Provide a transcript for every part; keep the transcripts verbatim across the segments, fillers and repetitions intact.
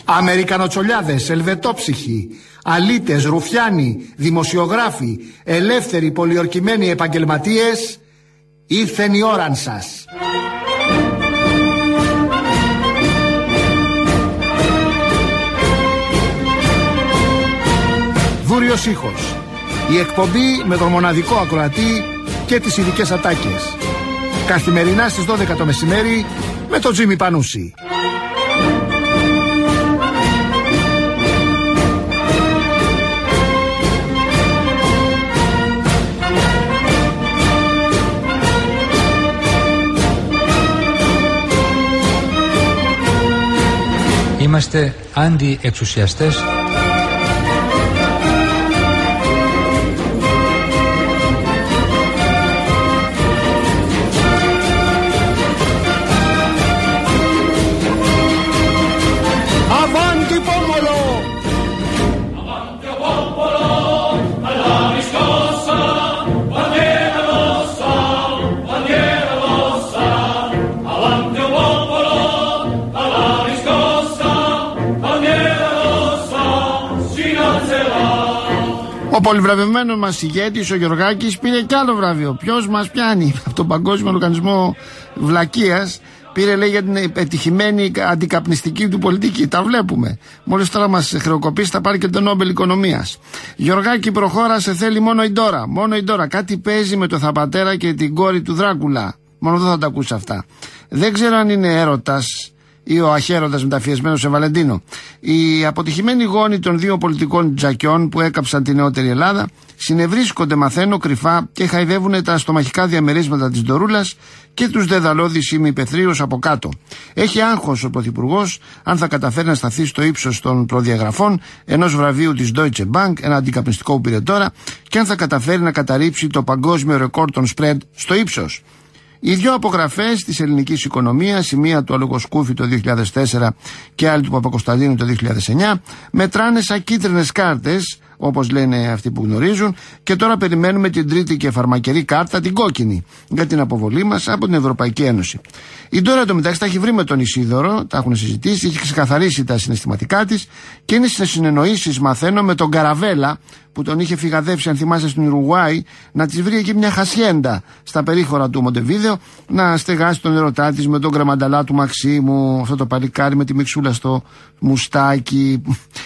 Αμερικανοτσολιάδες, ελβετόψυχοι, αλήτες, ρουφιάνοι, δημοσιογράφοι, ελεύθεροι πολιορκημένοι επαγγελματίες, ήρθεν η ώραν σας. Δούριος ήχος. Η εκπομπή με τον μοναδικό ακροατή και τις ειδικές ατάκες. Καθημερινά στις δώδεκα το μεσημέρι με τον Τζίμι Πανούση. Είμαστε αντιεξουσιαστές. Ο πολυβραβευμένος μας ηγέτης, ο Γεωργάκης, πήρε κι άλλο βραβείο. Ποιος μας πιάνει? Από τον Παγκόσμιο Οργανισμό Βλακείας. Πήρε, λέει, για την επιτυχημένη αντικαπνιστική του πολιτική. Τα βλέπουμε. Μόλις τώρα μας χρεοκοπήσει, θα πάρει και το Νόμπελ Οικονομίας. Γεωργάκη, προχώρασε, θέλει μόνο η Ντόρα. Μόνο η Ντόρα. Κάτι παίζει με το θαπατέρα και την κόρη του Δράκουλα. Μόνο εδώ θα τα ακούσει αυτά. Δεν ξέρω αν είναι έρωτας ή ο αχέρωτας μεταφιεσμένος σε Βαλεντίνο. Οι αποτυχημένοι γόνοι των δύο πολιτικών τζακιών που έκαψαν τη νεότερη Ελλάδα συνευρίσκονται, μαθαίνω, κρυφά και χαϊδεύουν τα στομαχικά διαμερίσματα της Ντορούλας και τους δεδαλώδεις ημιπεθρίους από κάτω. Έχει άγχος ο Πρωθυπουργός αν θα καταφέρει να σταθεί στο ύψος των προδιαγραφών ενός βραβείου της Deutsche Bank, ένα αντικαπνιστικό που πήρε τώρα, και αν θα καταφέρει να καταρρύψει το παγκόσμιο ρεκόρ των spread στο ύψος. Οι δυο απογραφές της ελληνικής οικονομίας, η μία του Αλογοσκούφη το δύο χιλιάδες τέσσερα και άλλη του Παπακοσταντίνου το δύο χιλιάδες εννιά, μετράνε σαν κίτρινες κάρτες, όπως λένε αυτοί που γνωρίζουν, και τώρα περιμένουμε την τρίτη και φαρμακερή κάρτα, την κόκκινη, για την αποβολή μας από την Ευρωπαϊκή Ένωση. Η Ντόρα εντωμεταξύ τα έχει βρει με τον Ισίδωρο, τα έχουν συζητήσει, έχει ξεκαθαρίσει τα συναισθηματικά της και είναι σε συνεννοήσεις, μαθαίνω, με τον Καραβέλα, που τον είχε φυγαδεύσει, αν θυμάσαι, στην Ουρουάη, να της βρει εκεί μια χασιέντα στα περίχωρα του Μοντεβίδεο, να στεγάσει τον ερωτά της με τον γκραμανταλά του Μαξίμου, αυτό το παλικάρι με τη μιξούλα στο μουστάκι.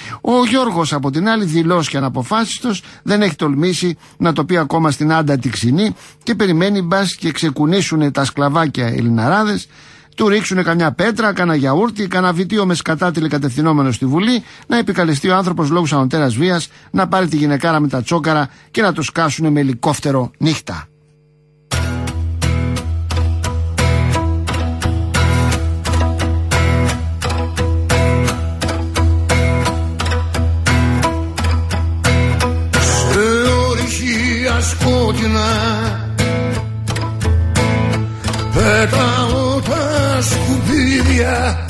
Ο Γιώργος, από την άλλη, δηλός και αναποφάσιστος, δεν έχει τολμήσει να το πει ακόμα στην Άντα τη Ξινή και περιμένει μπας και ξεκουνήσουνε τα σκλαβάκια Ελληναράδες, του ρίξουνε καμιά πέτρα, κάνα γιαούρτι, κάνα βιτίο με σκατά τηλεκατευθυνόμενο στη Βουλή, να επικαλεστεί ο άνθρωπος λόγους ανωτέρας βίας, να πάρει τη γυναικάρα με τα τσόκαρα και να το σκάσουνε με ελικόφτερο νύχτα. Σε ορυχεία σκότεινα πετάω τα σκουπίδια,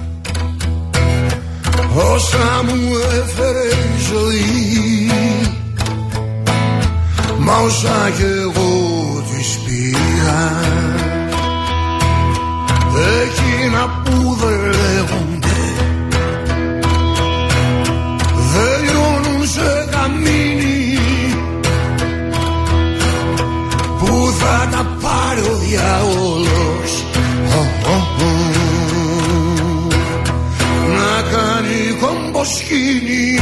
όσα μου έφερε η ζωή, μα όσα κι εγώ τις πήγα, εκείνα που δεν λέγονται, δεν λιώνουν σε καμίνι, που θα τα πάρει ο διάολος, oh, oh, oh, να κάνει κομποσχήνη.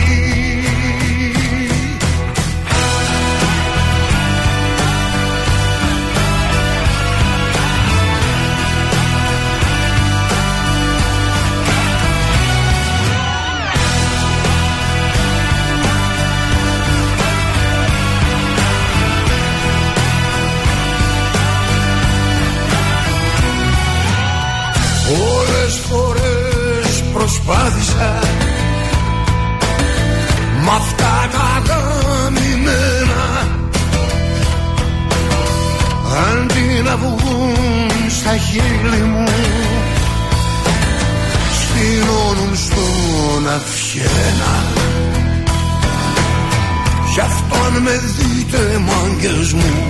Όλες φορές προσπάθησα μ' αυτά τα γαμημένα, αντί να βγουν στα χείλη μου, στείνωνουν στον αυχένα. Γι' αυτό αν με δείτε μάγκες μου,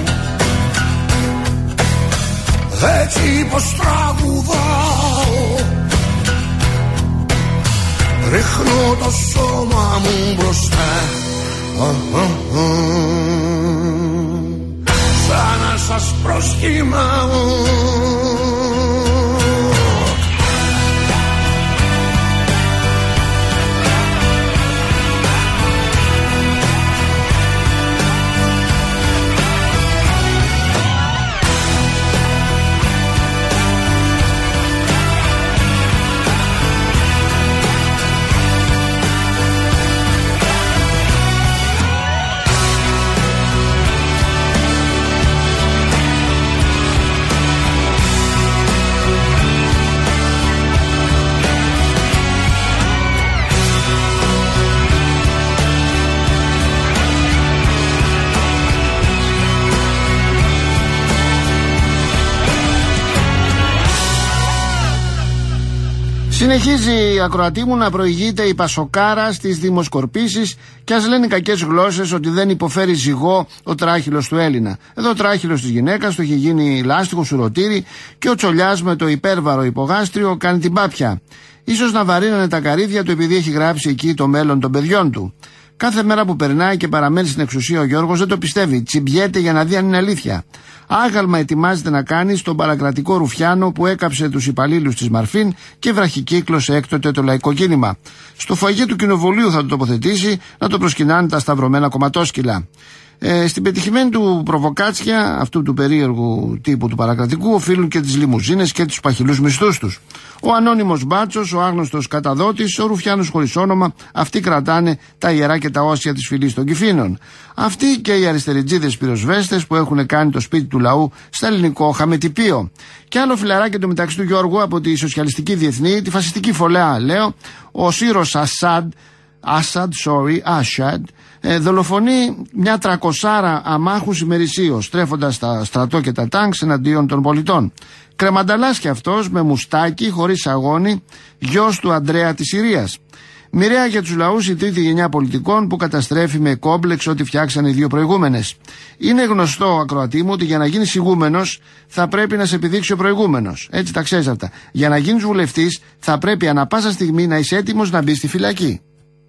έτσι πως τραγουδάω, ρίχνω το σώμα μου μπροστά, σαν να σας προσχημάω. Συνεχίζει η ακροατή μου να προηγείται η Πασοκάρα στις δημοσκορπίσεις και ας λένε κακές γλώσσες ότι δεν υποφέρει ζυγό ο τράχυλος του Έλληνα. Εδώ ο τράχυλος της γυναίκας του έχει γίνει λάστιχο σουρωτήρι και ο τσολιάς με το υπέρβαρο υπογάστριο κάνει την πάπια. Ίσως να βαρύνανε τα καρύδια του επειδή έχει γράψει εκεί το μέλλον των παιδιών του. Κάθε μέρα που περνάει και παραμένει στην εξουσία ο Γιώργος δεν το πιστεύει. Τσιμπιέται για να δει αν είναι αλήθεια. Άγαλμα ετοιμάζεται να κάνει στον παρακρατικό Ρουφιάνο που έκαψε τους υπαλλήλους της Μαρφίν και βραχικύκλωσε έκτοτε το λαϊκό κίνημα. Στο φαγέ του κοινοβουλίου θα το τοποθετήσει να το προσκυνάνε τα σταυρωμένα κομματόσκυλα. Ε, στην πετυχημένη του προβοκάτσια, αυτού του περίεργου τύπου του παρακρατικού, οφείλουν και τις λιμουζίνες και τους παχυλούς μισθούς τους. Ο ανώνυμος μπάτσος, ο άγνωστος καταδότης, ο Ρουφιάνος χωρίς όνομα, αυτοί κρατάνε τα ιερά και τα όσια της φυλής των Κυφήνων. Αυτοί και οι αριστεριτζίδες πυροσβέστες που έχουν κάνει το σπίτι του λαού στα ελληνικό χαμετυπίο. Και άλλο φιλαράκι το μεταξύ του Γιώργου από τη σοσιαλιστική διεθνή, τη φασιστική φωλέα, λέω, ο Σύρος Ασάντ, Άσαντ, sorry, Άσαντ, ε, δολοφονεί μια τρακοσάρα αμάχους ημερησίως, στρέφοντας τα στρατό και τα τάγκς εναντίον των πολιτών. Κρεμανταλάς και αυτός με μουστάκι, χωρίς αγώνη, γιος του Αντρέα της Συρίας. Μοιραία για τους λαούς η τρίτη γενιά πολιτικών που καταστρέφει με κόμπλεξ ό,τι φτιάξαν οι δύο προηγούμενες. Είναι γνωστό, ακροατή μου, ότι για να γίνεις ηγούμενος θα πρέπει να σε επιδείξει ο προηγούμενος. Έτσι τα ξέρεις αυτά. Για να γίνεις βουλευτής θα πρέπει ανά πάσα στιγμή να είσαι έτοιμος να μπεις στη φυλακή.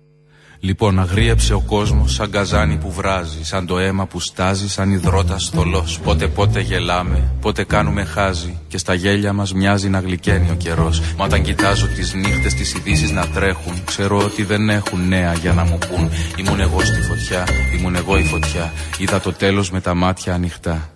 Λοιπόν, αγρίεψε ο κόσμος σαν καζάνι που βράζει, σαν το αίμα που στάζει, σαν υδρότας θολός. Πότε πότε γελάμε, πότε κάνουμε χάζι και στα γέλια μας μοιάζει να γλυκαίνει ο καιρός. Μα όταν κοιτάζω τις νύχτες, τις ειδήσεις να τρέχουν, ξέρω ότι δεν έχουν νέα για να μου πούν. Ήμουν εγώ στη φωτιά, ήμουν εγώ η φωτιά, είδα το τέλος με τα μάτια ανοιχτά.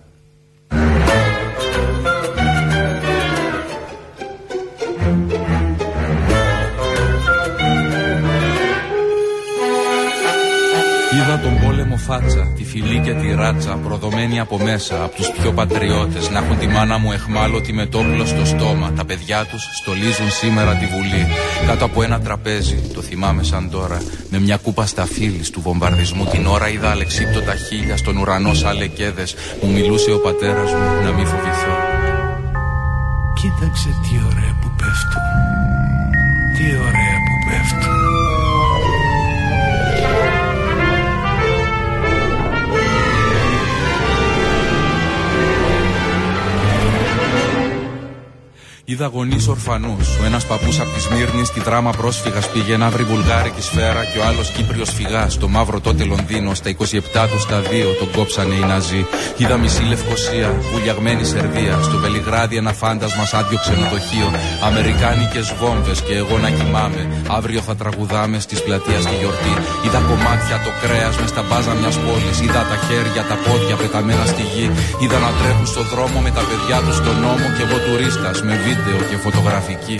Είδα τον πόλεμο φάτσα, τη φυλή και τη ράτσα, προδομένη από μέσα, από τους πιο πατριώτες, να έχουν τη μάνα μου εχμάλωτη με το όπλο στο στόμα. Τα παιδιά τους στολίζουν σήμερα τη Βουλή, κάτω από ένα τραπέζι, το θυμάμαι σαν τώρα, με μια κούπα σταφύλης του βομβαρδισμού. Την ώρα είδα αλεξίπτωτα χείλια στον ουρανό σαν λεκέδες, μου μιλούσε ο πατέρας μου να μην φοβηθώ. Κοίταξε τι ωραία που πέφτουν, τι ωραία που πέφτουν. Είδα γονείς ορφανούς. Ο ένας παππούς από τη Σμύρνη στη δράμα πρόσφυγας πήγε να βρει βουλγάρικη σφαίρα και ο άλλος Κύπριος φυγάς. Στο μαύρο τότε Λονδίνο, στα είκοσι επτά του στα δύο τον κόψανε οι Ναζί. Είδα μισή Λευκοσία, βουλιαγμένη Σερβία. Στο Βελιγράδι ένα φάντασμα σαν άδειο ξενοδοχείο. Αμερικάνικες βόμβες και εγώ να κοιμάμαι. Αύριο θα τραγουδάμε στις πλατείες τη γιορτή. Είδα κομμάτια το κρέας μες στα μπάζα μιας πόλης. Είδα τα χέρια, τα πόδια πεταμένα στη γη. Είδα να τρέχουν στο δρόμο με τα παιδιά τους στον νόμο και εγώ τουρίστας με βίντεο και φωτογραφική.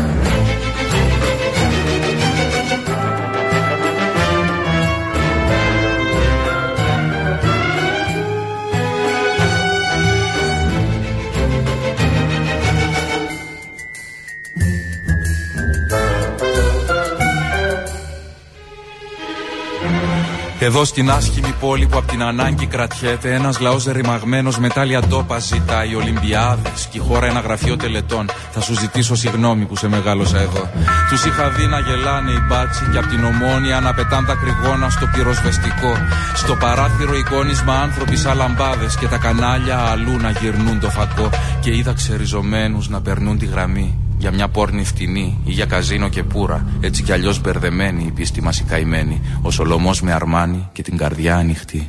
Εδώ στην άσχημη πόλη που απ' την ανάγκη κρατιέται, ένας λαός ρημαγμένος με τάλια ντόπα ζητάει Ολυμπιάδες και η χώρα ένα γραφείο τελετών. Θα σου ζητήσω συγγνώμη που σε μεγάλωσα εδώ. Τους είχα δει να γελάνε οι μπάτσι και απ' την Ομόνια να πετάν τα κρυγόνα στο πυροσβεστικό. Στο παράθυρο εικόνισμα άνθρωποι σαν λαμπάδες και τα κανάλια αλλού να γυρνούν το φακό. Και είδα ξεριζωμένους να περνούν τη γραμμή. Για μια πόρνη φτηνή ή για καζίνο και πουρα. Έτσι κι αλλιώς μπερδεμένη η πίστη μας η καημένη. Ο Σολομός με αρμάνι και την καρδιά ανοιχτή.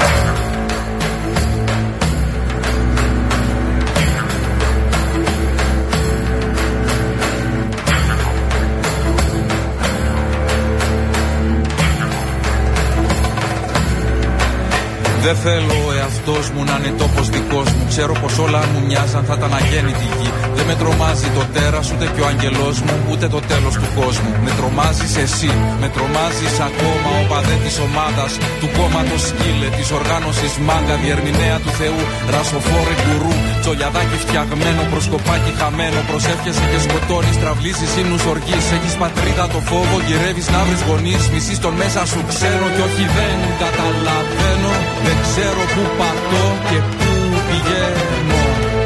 Δεν θέλω ο εαυτός μου να είναι τόπος δικός μου. Ξέρω πως όλα αν μου μοιάζαν θα ήταν αγέννητη γη. Δεν με τρομάζει το τέρας ούτε και ο αγγελός μου, ούτε το τέλος του κόσμου. Με τρομάζεις εσύ, με τρομάζεις ακόμα ο παδέ της ομάδας, του κόμματος σκύλε, της οργάνωσης μάγκα, διερμηνέα του Θεού, ρασοφόρε γκουρού, τσολιαδάκι φτιαγμένο, προσκοπάκι χαμένο. Προσεύχεσαι και σκοτώνεις, τραυλίζεις ύμνους οργής. Έχεις πατρίδα το φόβο, γυρεύεις να βρεις γονείς. Μισείς τον μέσα σου ξέρω κι όχι δεν καταλαβαίνω. Δεν ξέρω πού πατώ και πού πηγαίνω.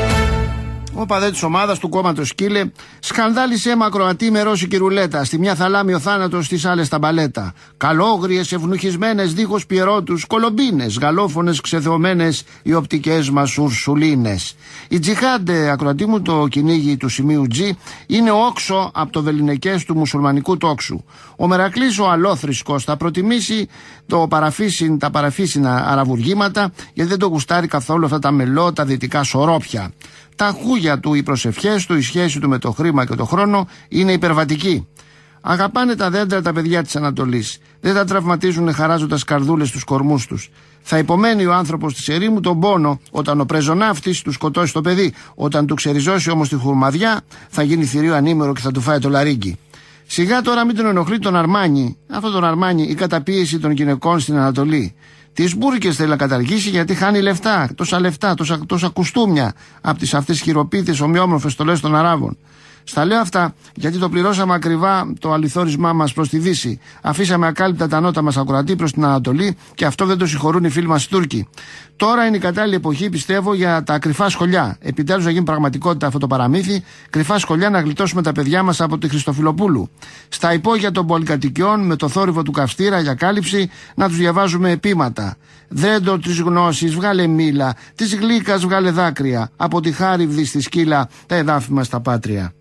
Ο παδέ της ομάδας του κόμματος σκύλε σκανδάλισε αίμα Κροατή με ρώσικη ρουλέτα. Στη μια θαλάμη ο θάνατος, στις άλλες τα μπαλέτα. Καλόγριες, ευνουχισμένες, δίχως πιερώτους, κολομπίνες, γαλλόφωνες, ξεθεωμένες οι οπτικές μας ουρσουλίνες. Η τζιχάντε, ακροατή μου, το κυνήγι του σημείου G, είναι όξο από το βεληνικές του μουσουλμανικού τόξου. Ο Μερακλής ο αλόθρησκος θα προτιμήσει το παραφύσιν, τα παραφύσινα αραβουργήματα, γιατί δεν το γουστάρει καθόλου αυτά τα μελό, τα δυτικά σωρόπια. Τα χούγια του, οι προσευχές του, η σχέση του με το χρήμα και το χρόνο είναι υπερβατική. Αγαπάνε τα δέντρα τα παιδιά της Ανατολής. Δεν τα τραυματίζουν χαράζοντας καρδούλες στους κορμούς τους. Θα υπομένει ο άνθρωπος της ερήμου τον πόνο όταν ο πρεζοναύτης του σκοτώσει το παιδί. Όταν του ξεριζώσει όμως τη χουρμαδιά θα γίνει θηρίο ανήμερο και θα του φάει το λαρίγκι. Σιγά τώρα μην τον ενοχλεί τον Αρμάνι, αυτό τον Αρμάνι, η καταπίεση των γυναικών στην Ανατολή. Τις μπουρκες θέλει να καταργήσει γιατί χάνει λεφτά, τόσα λεφτά, τόσα, τόσα κουστούμια από τις αυτές χειροποίητες ομοιόμορφες στολές των Αράβων. Στα λέω αυτά γιατί το πληρώσαμε ακριβά το αληθόρισμά μας προς τη Δύση. Αφήσαμε ακάλυπτα τα νότα μας ακροατή προς την Ανατολή και αυτό δεν το συγχωρούν οι φίλοι μας οι Τούρκοι. Τώρα είναι η κατάλληλη εποχή, πιστεύω, για τα κρυφά σχολιά. Επιτέλους να γίνει πραγματικότητα αυτό το παραμύθι. Κρυφά σχολιά να γλιτώσουμε τα παιδιά μας από τη Χριστοφιλοπούλου. Στα υπόγεια των πολυκατοικιών, με το θόρυβο του καυστήρα για κάλυψη, να τους διαβάζουμε επίματα. Δέντρο της γνώσης, βγάλε μήλα. Της γλύκας, βγάλε δάκρυα. Από τη χάριβδη στη σκύλα, τα εδάφη μας τα πάτρια.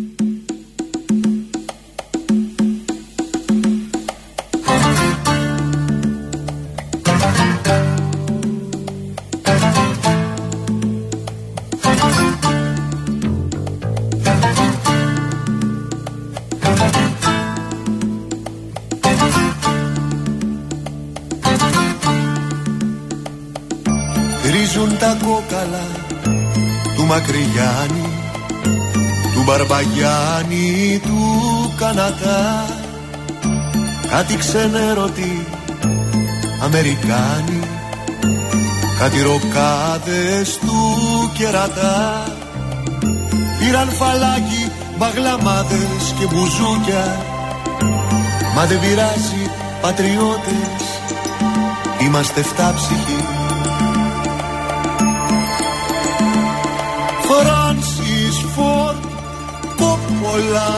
Τρίζουν τα κόκαλα του Μακρυγιάννη, του Μπαρμπαγιάννη, του Κανατά. Κάτι ξενέρωτοι Αμερικάνοι, κάτι ροκάδες του Κερατά. Πήραν φαλάκι, μπαγλαμάδες και μπουζούκια. Μα δεν πειράζει, πατριώτες, είμαστε φτάψυχοι. Φράνσις Φόρντ Κόπολα,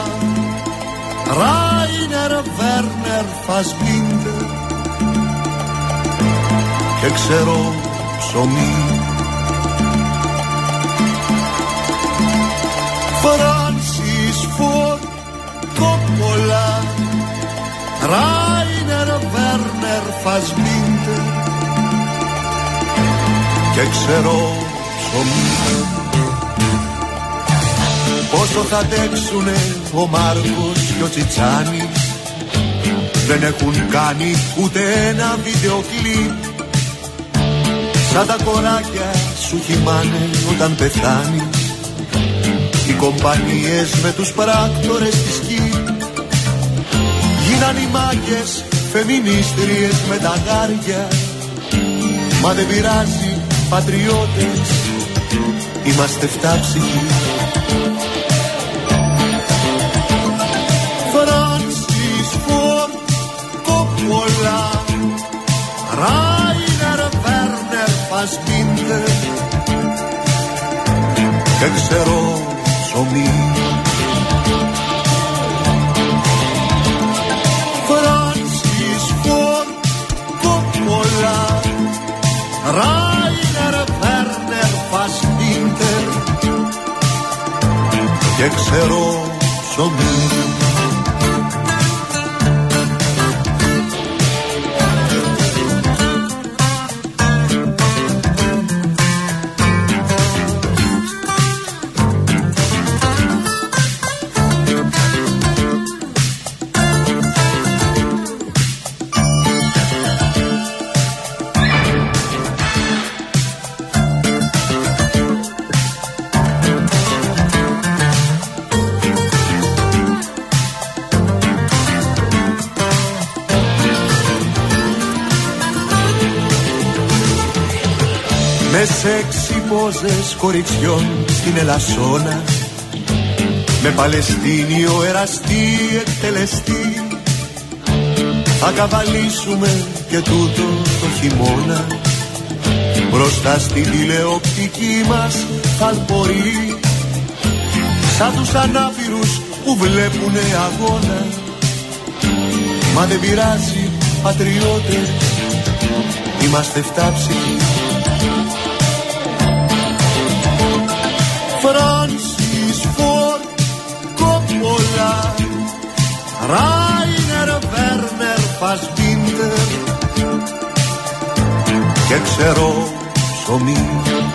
Ράινερ Βέρνερ Φασμπίντερ και ξέρω ψωμί. Φράνσις Φόρντ Κόπολα, Ράινερ Βέρνερ Φασμπίντερ και ξέρω ψωμί. Πόσο θα αντέξουνε ο Μάρκος και ο Τσιτσάνης, δεν έχουν κάνει ούτε ένα βίντεο κλιπ. Σαν τα κοράκια σου κοιμάνε όταν πεθάνεις, οι κομπανίες με τους πράκτορες της ΚΙΠ. Γίναν οι μάγκες φεμινίστριες με τα γάρια. Μα δεν πειράζει, πατριώτες, είμαστε φτάψυχοι. Φράνσις Φόρντ Κόπολα, Ράινερ Βέρνερ Φασμπίντερ και ξέρω ψωμί. Φράνσις Φόρντ Κόπολα, Ράινερ Βέρνερ Φασμπίντερ και ξέρω ξέρω ψωμί. Με σεξι πόζες κοριτσιών στην Ελασσόνα, με Παλαιστίνιο εραστή εκτελεστή, θα καβαλήσουμε και τούτο το χειμώνα, μπροστά στην τηλεοπτική μας θαλπορεί, σαν τους ανάπηρους που βλέπουνε αγώνα. Μα δεν πειράζει πατριώτες, είμαστε φτάψυχοι. Φράνσις Φορντ Κόπολα, Ράινερ Βέρνερ Φασμπίντερ και ξέρω ψωμί.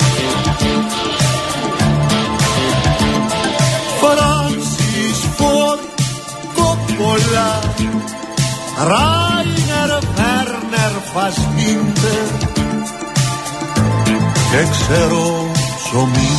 Φράνσις Φορντ Κόπολα, Ράινερ Βέρνερ Φασμπίντερ και ξέρω ψωμί.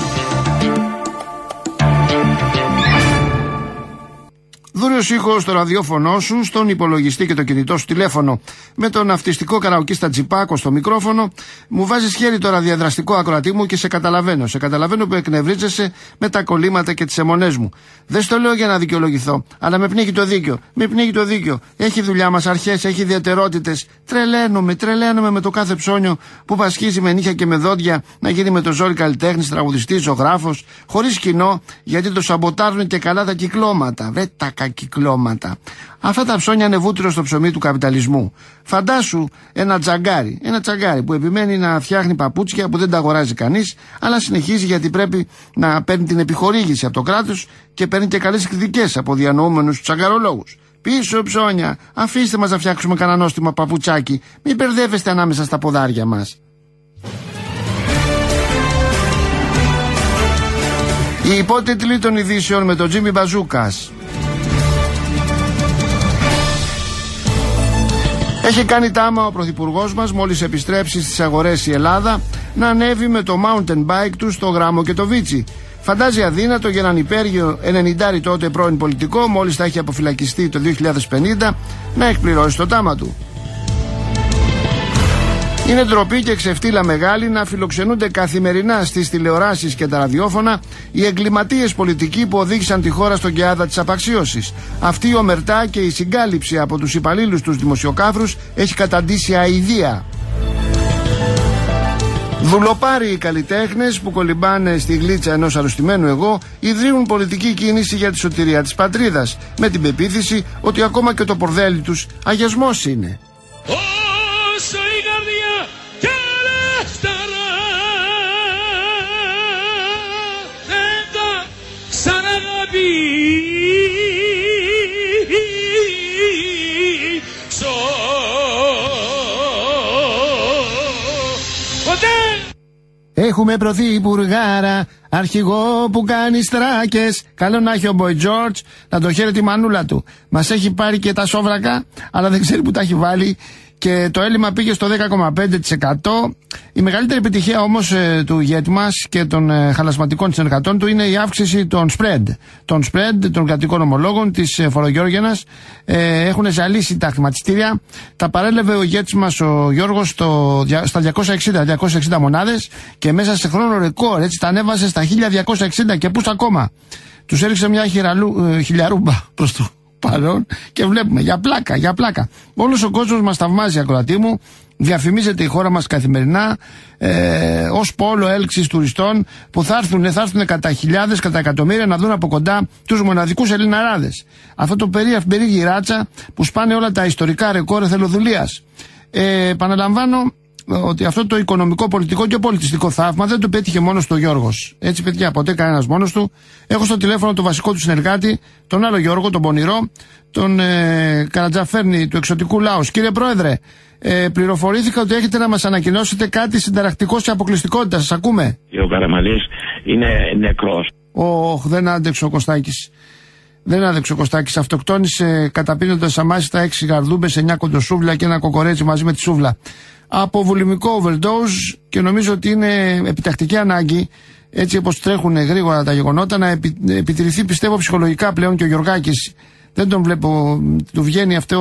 Δούριος ήχος στο ραδιόφωνο σου, στον υπολογιστή και το κινητό σου τηλέφωνο, με τον ναυτιστικό καραοκίστα Τζιπάκο στο μικρόφωνο. Μου βάζεις χέρι το ραδιαδραστικό ακροατή μου και σε καταλαβαίνω. Σε καταλαβαίνω που εκνευρίζεσαι με τα κολλήματα και τις αιμονές μου. Δεν στο λέω για να δικαιολογηθώ, αλλά με πνίγει το δίκιο. Με πνίγει το δίκιο. Έχει δουλειά μας αρχές, έχει ιδιαιτερότητες. Τρελαίνομαι, τρελαίνομαι με το κάθε ψώνιο που πασχίζει με νύχια και με δόντια να γίνει με το ζόρι καλλιτέχνης, τραγουδιστής, ζωγράφος, χωρίς κοινό, γιατί το σαμποτάρουν και καλά τα κυκλώματα. Βε τα κυκλώματα. Αυτά τα ψώνια είναι βούτυρο στο ψωμί του καπιταλισμού. Φαντάσου ένα τζαγκάρι, ένα τζαγκάρι που επιμένει να φτιάχνει παπούτσια που δεν τα αγοράζει κανείς, αλλά συνεχίζει γιατί πρέπει να παίρνει την επιχορήγηση από το κράτος και παίρνει και καλές κριτικές από διανοούμενους τσαγκαρολόγους. Πίσω ψώνια, αφήστε μας να φτιάξουμε κανένα νόστιμο παπουτσάκι, μην μπερδεύεστε ανάμεσα στα ποδάρια μας. Οι υπότιτλοι των ειδήσεων με τον Τζίμι Μπαζούκας. Έχει κάνει τάμα ο πρωθυπουργός μας μόλις επιστρέψει στις αγορές η Ελλάδα να ανέβει με το mountain bike του στο Γράμμο και το Βίτσι. Φαντάζει αδύνατο για έναν υπέργειο ενενηντάρι τότε πρώην πολιτικό, μόλις θα έχει αποφυλακιστεί το δύο χιλιάδες πενήντα, να εκπληρώσει το τάμα του. Είναι ντροπή και ξεφτύλα μεγάλη να φιλοξενούνται καθημερινά στις τηλεοράσεις και τα ραδιόφωνα οι εγκληματίες πολιτικοί που οδήγησαν τη χώρα στον κεάδα της απαξίωσης. Αυτή η ομερτά και η συγκάλυψη από τους υπαλλήλους τους δημοσιοκάφρους έχει καταντήσει αηδία. Δουλοπάροι οι καλλιτέχνες που κολυμπάνε στη γλίτσα ενός αρρωστημένου εγώ ιδρύουν πολιτική κίνηση για τη σωτηρία της πατρίδας, με την πεποίθηση ότι ακόμα και το πορδέλι τους αγιασμός είναι. Έχουμε πρωθυπουργάρα, αρχηγό που κάνει στράκες. Καλό να έχει ο Μποϊ Τζόρτζ, να το χαίρεται η μανούλα του. Μας έχει πάρει και τα σόβρακα, αλλά δεν ξέρει που τα έχει βάλει. Και το έλλειμμα πήγε στο δέκα κόμμα πέντε τοις εκατό. Η μεγαλύτερη επιτυχία όμως ε, του ηγέτη μας και των ε, χαλασματικών συνεργατών του είναι η αύξηση των spread. Των spread, των κρατικών ομολόγων της ε, φορογιώργιανας. Ε, έχουν ζαλίσει τα χρηματιστήρια. Τα παρέλαβε ο ηγέτης μας ο Γιώργος στο, στα διακόσια εξήντα μονάδες και μέσα σε χρόνο ρεκόρ έτσι τα ανέβασε στα χίλια διακόσια εξήντα και πούς ακόμα. Τους έριξε μια χειραλού, ε, χιλιαρούμπα προς το παρόν και βλέπουμε για πλάκα, για πλάκα. Όλος ο κόσμος μας θαυμάζει, ακροατή μου. Διαφημίζεται η χώρα μας καθημερινά ε, ως πόλο έλξης τουριστών που θα έρθουν, θα έρθουν κατά χιλιάδες, κατά εκατομμύρια να δουν από κοντά τους μοναδικούς Ελληναράδες. Αυτό το περίεργη περίεργη ράτσα που σπάνε όλα τα ιστορικά ρεκόρ εθελοδουλείας. Ε, επαναλαμβάνω, ότι αυτό το οικονομικό, πολιτικό και πολιτιστικό θαύμα δεν το πέτυχε μόνος του ο Γιώργος. Έτσι, παιδιά, ποτέ κανένας μόνος του. Έχω στο τηλέφωνο τον βασικό του συνεργάτη, τον άλλο Γιώργο, τον Πονηρό, τον ε, Καρατζαφέρνη του Εξωτικού Λάους. Κύριε Πρόεδρε, ε, πληροφορήθηκα ότι έχετε να μας ανακοινώσετε κάτι συνταρακτικός και αποκλειστικότητα. Σας ακούμε. Ο Καραμανλής είναι νεκρός. Ωχ, δεν άντεξε ο Κωστάκης. Δεν άδεξε ο Κωστάκης. Αυτοκτόνησε καταπίνοντας αμάσιστα έξι γαρδούμπες, εννιά κοντοσούβλα και ένα κοκορέτσι μαζί με τη σούβλα. Από βουλημικό overdose, και νομίζω ότι είναι επιτακτική ανάγκη, έτσι όπως τρέχουν γρήγορα τα γεγονότα, να επι, επιτηρηθεί, πιστεύω, ψυχολογικά πλέον και ο Γιωργάκης. Δεν τον βλέπω, του βγαίνει αυτό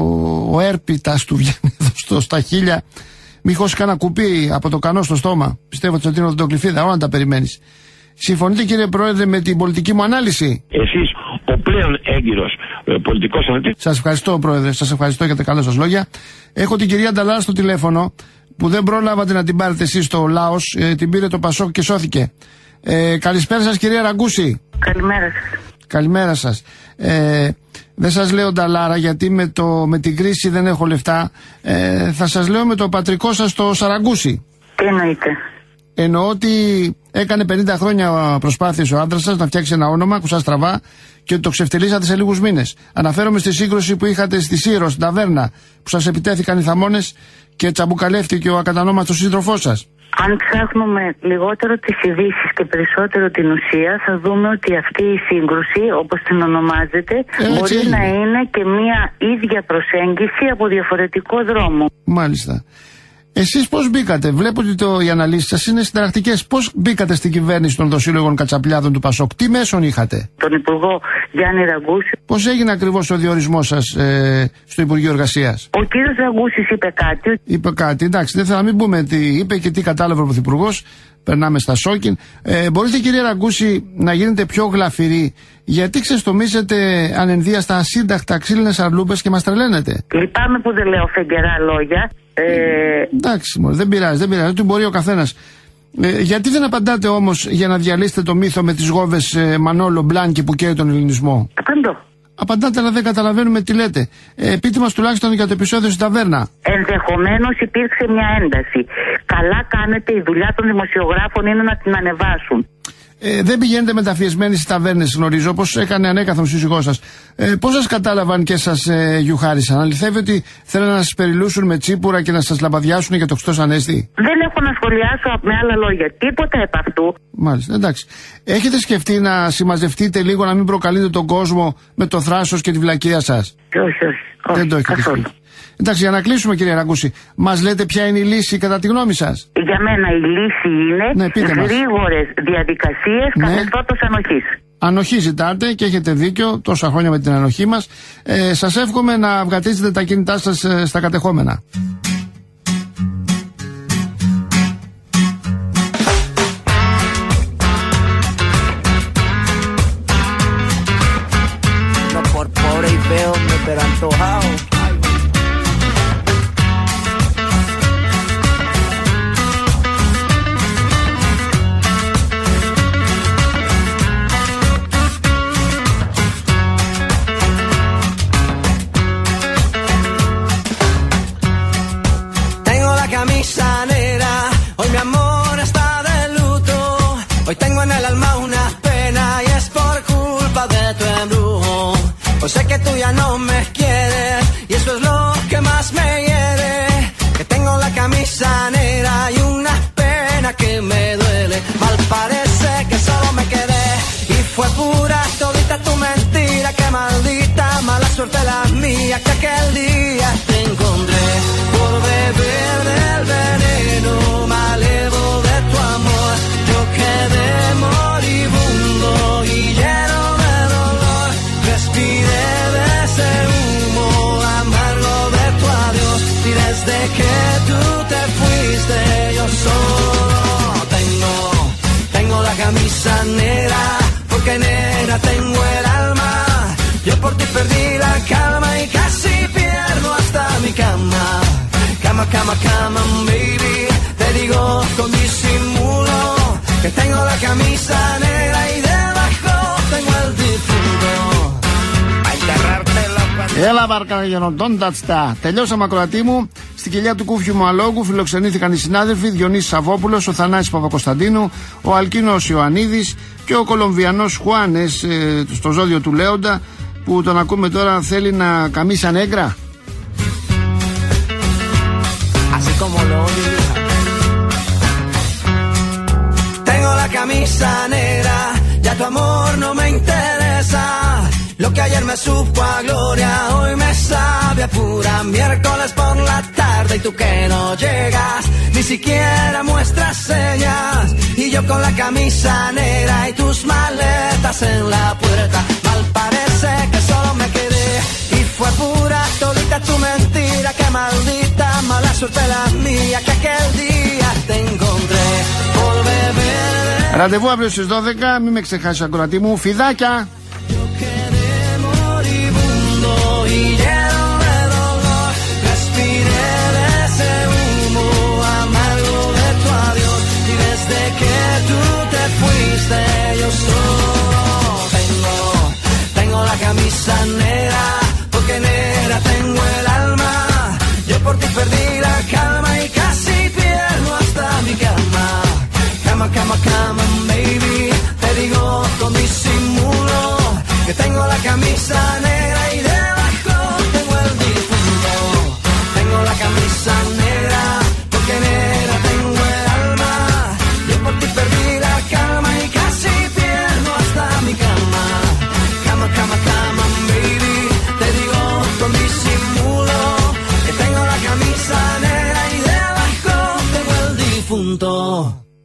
ο έρπιτας, του βγαίνει εδώ στο, στα χείλια. Μη χώσει κανένα κουπί από το κανό στο στόμα. Πιστεύω ότι είναι οδοντοκλυφίδα, όλα τα περιμένεις. Συμφωνείτε, κύριε Πρόεδρε, με την πολιτική μου ανάλυση? Εσείς ο πλέον έγκυρος ε, πολιτικός αναλυτής. Σας ευχαριστώ, Πρόεδρε, σας ευχαριστώ για τα καλά σας λόγια. Έχω την κυρία Νταλάρα στο τηλέφωνο, που δεν πρόλαβατε να την πάρετε εσείς στο Λάος, ε, την πήρε το Πασόκ και σώθηκε. Ε, καλησπέρα σας, κυρία Ραγκούση. Καλημέρα σας. Καλημέρα σας. Ε, δεν σας λέω Νταλάρα, γιατί με, το, με την κρίση δεν έχω λεφτά. Ε, θα σας λέω με το πατρικό σας το Σαραγκούσι. Τι εννοείτε? Εννοώ ότι έκανε πενήντα χρόνια προσπάθειες ο άντρας σας να φτιάξει ένα όνομα, ακουσά στραβά, και το ξεφτυλίσατε σε λίγους μήνες. Αναφέρομαι στη σύγκρουση που είχατε στη Σύρο, στην ταβέρνα, που σας επιτέθηκαν οι θαμώνες και τσαμπουκαλεύτηκε ο ακατανόμαστος σύντροφός σας. Αν ψάχνουμε λιγότερο τις ειδήσεις και περισσότερο την ουσία, θα δούμε ότι αυτή η σύγκρουση, όπως την ονομάζετε, ε, μπορεί είναι. να είναι και μία ίδια προσέγγιση από διαφορετικό δρόμο. Μάλιστα. Εσείς πώς μπήκατε? Βλέπω ότι το, οι αναλύσεις σας είναι συνταρακτικές. Πώς μπήκατε στην κυβέρνηση των δοσύλλογων Κατσαπλιάδων του Πασόκ? Τι μέσον είχατε? Τον Υπουργό Γιάννη Ραγκούση. Πώς έγινε ακριβώς ο διορισμός σας ε, στο Υπουργείο Εργασίας? Ο κύριος Ραγκούσης είπε κάτι. Είπε κάτι, εντάξει, δεν θα μην πούμε τι είπε και τι κατάλαβε ο Πρωθυπουργός. Περνάμε στα σόκιν. Ε, μπορείτε, κύριε Ραγκούση, να γίνετε πιο γλαφυροί? Γιατί ξεστομίζετε ανενδίαστα ασύνταχτα ξύλινες αρλούπες και μας τρελαίνετε? Λυπάμαι που δεν λέω φεγγερά λόγια. Ε... Εντάξει, μωρέ, δεν πειράζει, δεν πειράζει, δεν μπορεί ο καθένας. Ε, γιατί δεν απαντάτε όμως για να διαλύσετε το μύθο με τις γόβες ε, Μανόλο Μπλάνκι που καίει τον ελληνισμό? Απαντώ. Απαντάτε, αλλά δεν καταλαβαίνουμε τι λέτε. Ε, πείτε μας τουλάχιστον για το επεισόδιο στην ταβέρνα. Ενδεχομένως υπήρξε μια ένταση. Καλά κάνετε, η δουλειά των δημοσιογράφων είναι να την ανεβάσουν. Ε, δεν πηγαίνετε μεταφιεσμένοι στις ταβέρνες, γνωρίζω, όπως έκανε ανέκαθον σύζυγός σας. Ε, πώς σας κατάλαβαν και σας ε, γιουχάρισαν? Αληθεύει ότι θέλουν να σας περιλούσουν με τσίπουρα και να σας λαμπαδιάσουν για το Χριστός Ανέστη? Δεν έχω να σχολιάσω με άλλα λόγια τίποτα επ' αυτού. Μάλιστα, εντάξει. Έχετε σκεφτεί να συμμαζευτείτε λίγο, να μην προκαλείτε τον κόσμο με το θράσος και τη βλακεία σας? Όχι, όχι. όχι δεν το έχετε καθόλου. σκεφτεί. Εντάξει, για να κλείσουμε, κύριε Ραγκούση, μας λέτε ποια είναι η λύση κατά τη γνώμη σας? Για μένα η λύση είναι ναι, γρήγορες διαδικασίες ναι. καθεστώτος ανοχής. Ανοχή ζητάτε και έχετε δίκιο, τόσα χρόνια με την ανοχή μας. Ε, σας εύχομαι να βγατίζετε τα κινητά σας ε, στα κατεχόμενα. Hoy tengo en el alma una pena y es por culpa de tu embrujo. Hoy sé que tú ya no me quieres y eso es lo que más me hiere. Que tengo la camisa negra y una pena que me duele. Mal parece que solo me quedé y fue pura todita tu mentira. Que maldita mala suerte la mía que aquel día te encontré por beber del veneno malevo de tu amor. Yo quedé moribundo y lleno de dolor. Respiré de ese humo amargo de tu adiós. Y desde que tú te fuiste yo solo tengo, tengo la camisa negra. Porque negra tengo el alma. Yo por ti perdí la calma y casi pierdo hasta mi cama. Cama, cama, cama, baby. Te digo con disimulo que tengo la camisa negra y debajo tengo el difunto. A enterrártelo. Έλα βαρκαγενοντώντατστα. Τελειώσαμε, ακροατή μου. Στην κοιλιά του Κούφιου Μαλόγκου φιλοξενήθηκαν οι συνάδελφοι Διονύσης Σαββόπουλος, ο Θανάσης Παπακοσταντίνου, ο Αλκίνος Ιωαννίδης και ο Κολομβιανός Χουάνες, ε, στο ζώδιο του Λέοντα, που τον ακούμε τώρα θέλει να καμίσει ανέγκρα. Tengo la camisa negra, ya tu amor no me interesa. Lo que ayer me supo a gloria, hoy me sabe a pura. Miércoles por la tarde y tú que no llegas, ni siquiera muestras señas. Y yo con la camisa negra y tus maletas en la puerta. Mal parece que solo me quedé y fue pura todita tu mentira. Que maldita mala suerte la mía, que aquel día te encontré por beber. Ραντεβού αύριο στις δώδεκα, μην με ξεχάσεις ακροατή μου. Φιδάκια! Y lleno de dolor, respiré de ese humo amargo de tu adiós. Y desde que tú te fuiste, yo solo tengo, tengo la camisa negra, porque negra tengo el alma. Yo por ti perdí la calma y casi pierdo hasta mi cama. Cama, cama, cama, baby, te digo con disimulo que tengo la camisa negra y de la camisa negra, porque negra tengo el alma. Yo por ti perdí la calma y casi pierdo hasta mi cama. Cama, cama, cama, baby, te digo con disimulo que tengo la camisa negra y debajo tengo el difunto.